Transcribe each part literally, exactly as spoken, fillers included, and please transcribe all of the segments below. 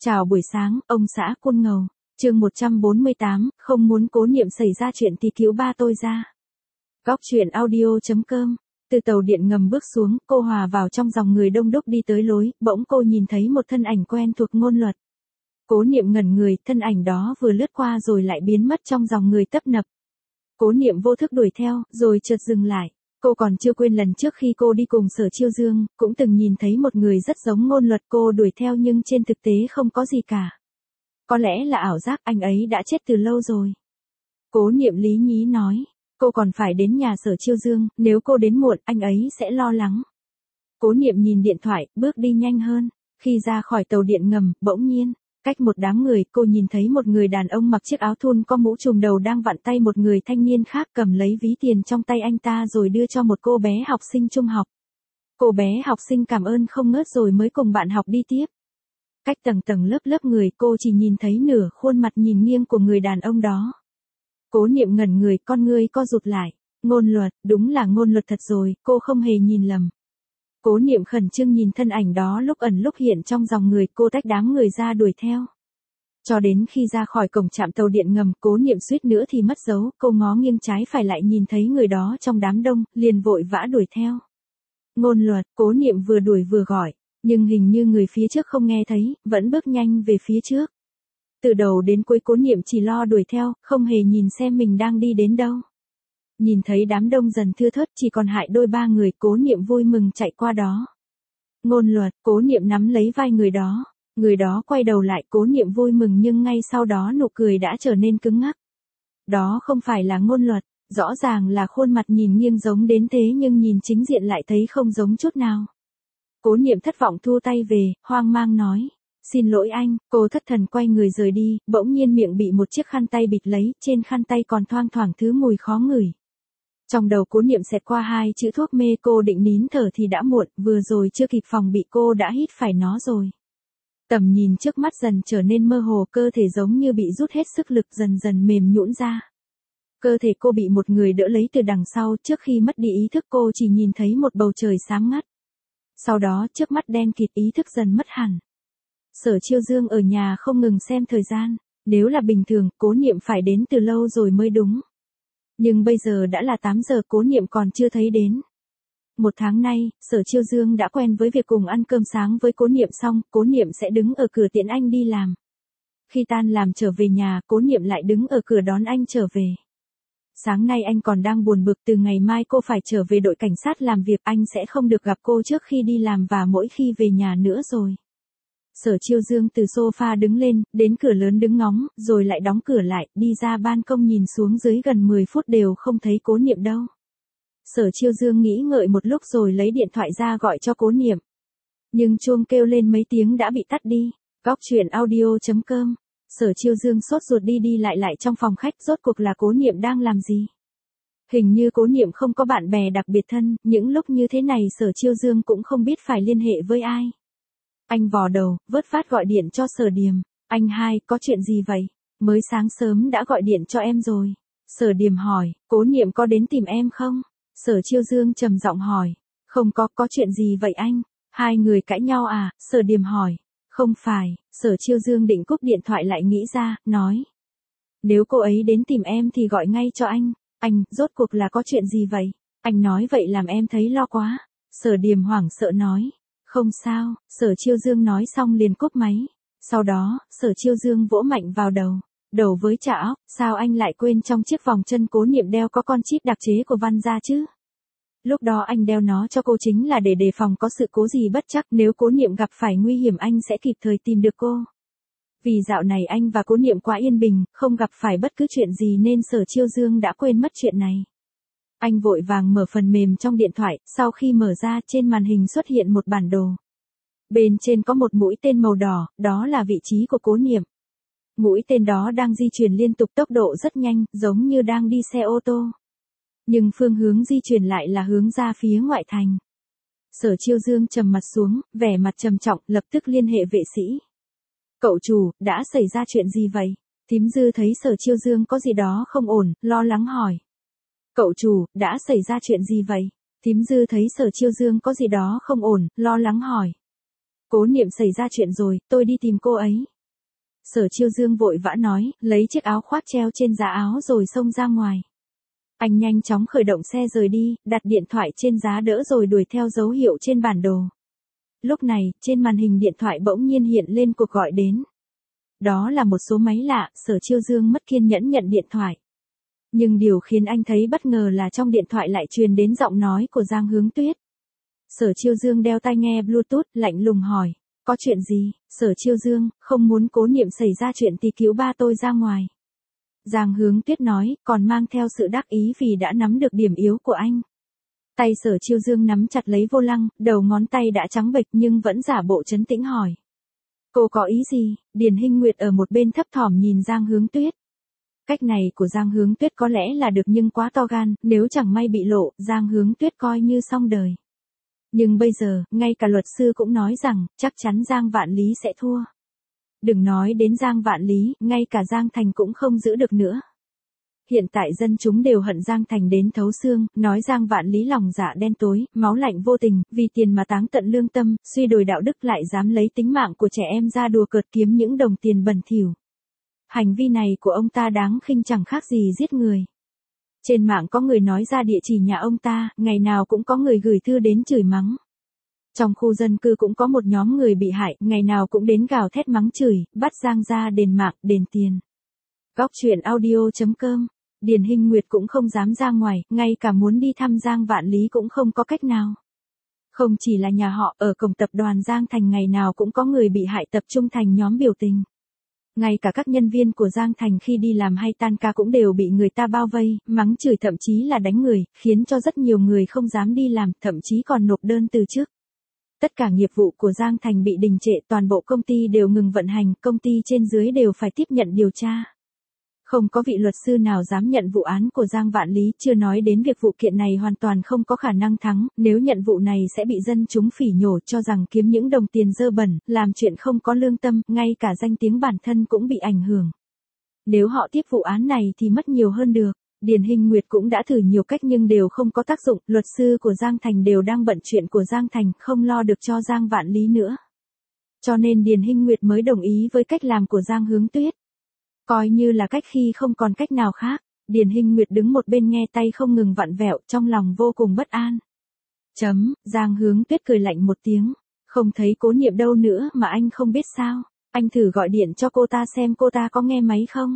Chào buổi sáng, ông xã Côn Ngầu. Chương một trăm bốn mươi tám, không muốn Cố Niệm xảy ra chuyện thì cứu ba tôi ra. Góc truyện audio chấm com. Từ tàu điện ngầm bước xuống, cô hòa vào trong dòng người đông đúc đi tới lối, bỗng cô nhìn thấy một thân ảnh quen thuộc Ngôn Luật. Cố Niệm ngẩn người, thân ảnh đó vừa lướt qua rồi lại biến mất trong dòng người tấp nập. Cố Niệm vô thức đuổi theo, rồi chợt dừng lại. Cô còn chưa quên lần trước khi cô đi cùng Sở Chiêu Dương, cũng từng nhìn thấy một người rất giống Ngôn Luật. Cô đuổi theo nhưng trên thực tế không có gì cả. Có lẽ là ảo giác, anh ấy đã chết từ lâu rồi. Cố Niệm lý nhí nói, cô còn phải đến nhà Sở Chiêu Dương, nếu cô đến muộn, anh ấy sẽ lo lắng. Cố Niệm nhìn điện thoại, bước đi nhanh hơn. Khi ra khỏi tàu điện ngầm, bỗng nhiên, cách một đám người, cô nhìn thấy một người đàn ông mặc chiếc áo thun có mũ trùm đầu đang vặn tay một người thanh niên khác, cầm lấy ví tiền trong tay anh ta rồi đưa cho một cô bé học sinh trung học. Cô bé học sinh cảm ơn không ngớt rồi mới cùng bạn học đi tiếp. Cách tầng tầng lớp lớp người, cô chỉ nhìn thấy nửa khuôn mặt nhìn nghiêng của người đàn ông đó. Cố Niệm ngẩn người, con ngươi co rụt lại. Ngôn Luật, đúng là Ngôn Luật thật rồi, cô không hề nhìn lầm. Cố Niệm khẩn trương nhìn thân ảnh đó lúc ẩn lúc hiện trong dòng người, cô tách đám người ra đuổi theo. Cho đến khi ra khỏi cổng trạm tàu điện ngầm, Cố Niệm suýt nữa thì mất dấu, cô ngó nghiêng trái phải lại nhìn thấy người đó trong đám đông, liền vội vã đuổi theo. Ngôn Luật, Cố Niệm vừa đuổi vừa gọi, nhưng hình như người phía trước không nghe thấy, vẫn bước nhanh về phía trước. Từ đầu đến cuối Cố Niệm chỉ lo đuổi theo, không hề nhìn xem mình đang đi đến đâu. Nhìn thấy đám đông dần thưa thớt, chỉ còn hại đôi ba người, Cố Niệm vui mừng chạy qua đó. Ngôn Luật, Cố Niệm nắm lấy vai người đó. Người đó quay đầu lại, Cố Niệm vui mừng nhưng ngay sau đó nụ cười đã trở nên cứng ngắc. Đó không phải là Ngôn Luật, rõ ràng là khuôn mặt nhìn nghiêng giống đến thế nhưng nhìn chính diện lại thấy không giống chút nào. Cố Niệm thất vọng thu tay về, hoang mang nói, xin lỗi anh. Cô thất thần quay người rời đi, bỗng nhiên miệng bị một chiếc khăn tay bịt lấy, trên khăn tay còn thoang thoảng thứ mùi khó ngửi. Trong đầu Cố Niệm xẹt qua hai chữ thuốc mê, cô định nín thở thì đã muộn, vừa rồi chưa kịp phòng bị cô đã hít phải nó rồi. Tầm nhìn trước mắt dần trở nên mơ hồ, cơ thể giống như bị rút hết sức lực, dần dần mềm nhũn ra. Cơ thể cô bị một người đỡ lấy từ đằng sau, trước khi mất đi ý thức cô chỉ nhìn thấy một bầu trời sáng ngắt. Sau đó trước mắt đen kịt, ý thức dần mất hẳn. Sở Chiêu Dương ở nhà không ngừng xem thời gian, nếu là bình thường, Cố Niệm phải đến từ lâu rồi mới đúng. Nhưng bây giờ đã là tám giờ, Cố Niệm còn chưa thấy đến. Một tháng nay, Sở Chiêu Dương đã quen với việc cùng ăn cơm sáng với Cố Niệm xong, Cố Niệm sẽ đứng ở cửa tiễn anh đi làm. Khi tan làm trở về nhà, Cố Niệm lại đứng ở cửa đón anh trở về. Sáng nay anh còn đang buồn bực, từ ngày mai cô phải trở về đội cảnh sát làm việc, anh sẽ không được gặp cô trước khi đi làm và mỗi khi về nhà nữa rồi. Sở Chiêu Dương từ sofa đứng lên, đến cửa lớn đứng ngóng, rồi lại đóng cửa lại, đi ra ban công nhìn xuống dưới gần mười phút đều không thấy Cố Niệm đâu. Sở Chiêu Dương nghĩ ngợi một lúc rồi lấy điện thoại ra gọi cho Cố Niệm. Nhưng chuông kêu lên mấy tiếng đã bị tắt đi. Góc truyện audio chấm com. Sở Chiêu Dương sốt ruột đi đi lại lại trong phòng khách, rốt cuộc là Cố Niệm đang làm gì? Hình như Cố Niệm không có bạn bè đặc biệt thân, những lúc như thế này Sở Chiêu Dương cũng không biết phải liên hệ với ai. Anh vò đầu, vớt vát gọi điện cho Sở Điềm. Anh hai, có chuyện gì vậy? Mới sáng sớm đã gọi điện cho em rồi. Sở Điềm hỏi, Cố Niệm có đến tìm em không? Sở Chiêu Dương trầm giọng hỏi, không có, có chuyện gì vậy anh? Hai người cãi nhau à? Sở Điềm hỏi, không phải. Sở Chiêu Dương định cúp điện thoại lại nghĩ ra, nói, nếu cô ấy đến tìm em thì gọi ngay cho anh. Anh, rốt cuộc là có chuyện gì vậy? Anh nói vậy làm em thấy lo quá. Sở Điềm hoảng sợ nói, không sao. Sở Chiêu Dương nói xong liền cúp máy. Sau đó, Sở Chiêu Dương vỗ mạnh vào đầu. Đầu với chả óc, sao anh lại quên trong chiếc vòng chân Cố Niệm đeo có con chip đặc chế của Văn gia chứ? Lúc đó anh đeo nó cho cô chính là để đề phòng có sự cố gì bất trắc, nếu Cố Niệm gặp phải nguy hiểm anh sẽ kịp thời tìm được cô. Vì dạo này anh và Cố Niệm quá yên bình, không gặp phải bất cứ chuyện gì nên Sở Chiêu Dương đã quên mất chuyện này. Anh vội vàng mở phần mềm trong điện thoại, sau khi mở ra trên màn hình xuất hiện một bản đồ. Bên trên có một mũi tên màu đỏ, đó là vị trí của Cố Niệm. Mũi tên đó đang di chuyển liên tục, tốc độ rất nhanh, giống như đang đi xe ô tô. Nhưng phương hướng di chuyển lại là hướng ra phía ngoại thành. Sở Chiêu Dương trầm mặt xuống, vẻ mặt trầm trọng, lập tức liên hệ vệ sĩ. Cậu chủ, đã xảy ra chuyện gì vậy? Thím Dư thấy Sở Chiêu Dương có gì đó không ổn, lo lắng hỏi. Cậu chủ, đã xảy ra chuyện gì vậy? Thím Dư thấy Sở Chiêu Dương có gì đó không ổn, lo lắng hỏi. Cố Niệm xảy ra chuyện rồi, tôi đi tìm cô ấy. Sở Chiêu Dương vội vã nói, lấy chiếc áo khoác treo trên giá áo rồi xông ra ngoài. Anh nhanh chóng khởi động xe rời đi, đặt điện thoại trên giá đỡ rồi đuổi theo dấu hiệu trên bản đồ. Lúc này, trên màn hình điện thoại bỗng nhiên hiện lên cuộc gọi đến. Đó là một số máy lạ, Sở Chiêu Dương mất kiên nhẫn nhận điện thoại. Nhưng điều khiến anh thấy bất ngờ là trong điện thoại lại truyền đến giọng nói của Giang Hướng Tuyết. Sở Chiêu Dương đeo tai nghe Bluetooth, lạnh lùng hỏi, có chuyện gì? Sở Chiêu Dương, không muốn Cố Niệm xảy ra chuyện thì cứu ba tôi ra ngoài. Giang Hướng Tuyết nói, còn mang theo sự đắc ý vì đã nắm được điểm yếu của anh. Tay Sở Chiêu Dương nắm chặt lấy vô lăng, đầu ngón tay đã trắng bệch nhưng vẫn giả bộ trấn tĩnh hỏi. Cô có ý gì? Điền Hinh Nguyệt ở một bên thấp thỏm nhìn Giang Hướng Tuyết. Cách này của Giang Hướng Tuyết có lẽ là được nhưng quá to gan, nếu chẳng may bị lộ, Giang Hướng Tuyết coi như xong đời. Nhưng bây giờ, ngay cả luật sư cũng nói rằng, chắc chắn Giang Vạn Lý sẽ thua. Đừng nói đến Giang Vạn Lý, ngay cả Giang Thành cũng không giữ được nữa. Hiện tại dân chúng đều hận Giang Thành đến thấu xương, nói Giang Vạn Lý lòng dạ đen tối, máu lạnh vô tình, vì tiền mà táng tận lương tâm, suy đồi đạo đức lại dám lấy tính mạng của trẻ em ra đùa cợt kiếm những đồng tiền bẩn thỉu. Hành vi này của ông ta đáng khinh chẳng khác gì giết người. Trên mạng có người nói ra địa chỉ nhà ông ta, ngày nào cũng có người gửi thư đến chửi mắng. Trong khu dân cư cũng có một nhóm người bị hại, ngày nào cũng đến gào thét mắng chửi, bắt Giang ra đền mạng, đền tiền. Góc truyện audio chấm com. Điền Hinh Nguyệt cũng không dám ra ngoài, ngay cả muốn đi thăm Giang Vạn Lý cũng không có cách nào. Không chỉ là nhà họ, ở cổng tập đoàn Giang Thành ngày nào cũng có người bị hại tập trung thành nhóm biểu tình. Ngay cả các nhân viên của Giang Thành khi đi làm hay tan ca cũng đều bị người ta bao vây, mắng chửi thậm chí là đánh người, khiến cho rất nhiều người không dám đi làm, thậm chí còn nộp đơn từ chức. Tất cả nghiệp vụ của Giang Thành bị đình trệ, toàn bộ công ty đều ngừng vận hành, công ty trên dưới đều phải tiếp nhận điều tra. Không có vị luật sư nào dám nhận vụ án của Giang Vạn Lý, chưa nói đến việc vụ kiện này hoàn toàn không có khả năng thắng, nếu nhận vụ này sẽ bị dân chúng phỉ nhổ cho rằng kiếm những đồng tiền dơ bẩn, làm chuyện không có lương tâm, ngay cả danh tiếng bản thân cũng bị ảnh hưởng. Nếu họ tiếp vụ án này thì mất nhiều hơn được. Điền Hinh Nguyệt cũng đã thử nhiều cách nhưng đều không có tác dụng, luật sư của Giang Thành đều đang bận chuyện của Giang Thành, không lo được cho Giang Vạn Lý nữa. Cho nên Điền Hinh Nguyệt mới đồng ý với cách làm của Giang Hướng Tuyết. Coi như là cách khi không còn cách nào khác, Điền Hinh Nguyệt đứng một bên nghe tay không ngừng vặn vẹo, trong lòng vô cùng bất an. Chấm, Giang Hướng Tuyết cười lạnh một tiếng, không thấy Cố Niệm đâu nữa mà anh không biết sao, anh thử gọi điện cho cô ta xem cô ta có nghe máy không?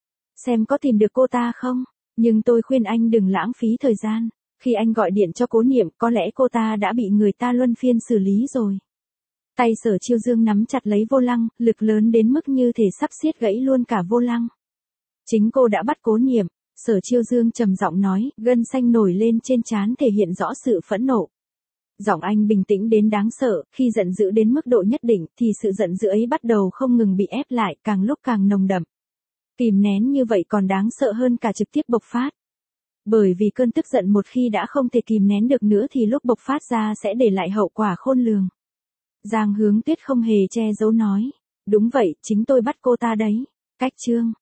Xem có tìm được cô ta không? Nhưng tôi khuyên anh đừng lãng phí thời gian, khi anh gọi điện cho Cố Niệm có lẽ cô ta đã bị người ta luân phiên xử lý rồi. Tay Sở Chiêu Dương nắm chặt lấy vô lăng, lực lớn đến mức như thể sắp xiết gãy luôn cả vô lăng. Chính cô đã bắt Cố Niệm, Sở Chiêu Dương trầm giọng nói, gân xanh nổi lên trên trán thể hiện rõ sự phẫn nộ. Giọng anh bình tĩnh đến đáng sợ, khi giận dữ đến mức độ nhất định thì sự giận dữ ấy bắt đầu không ngừng bị ép lại, càng lúc càng nồng đậm. Kìm nén như vậy còn đáng sợ hơn cả trực tiếp bộc phát. Bởi vì cơn tức giận một khi đã không thể kìm nén được nữa thì lúc bộc phát ra sẽ để lại hậu quả khôn lường. Giang Hướng Tuyết không hề che giấu nói, đúng vậy, chính tôi bắt cô ta đấy. Cách chương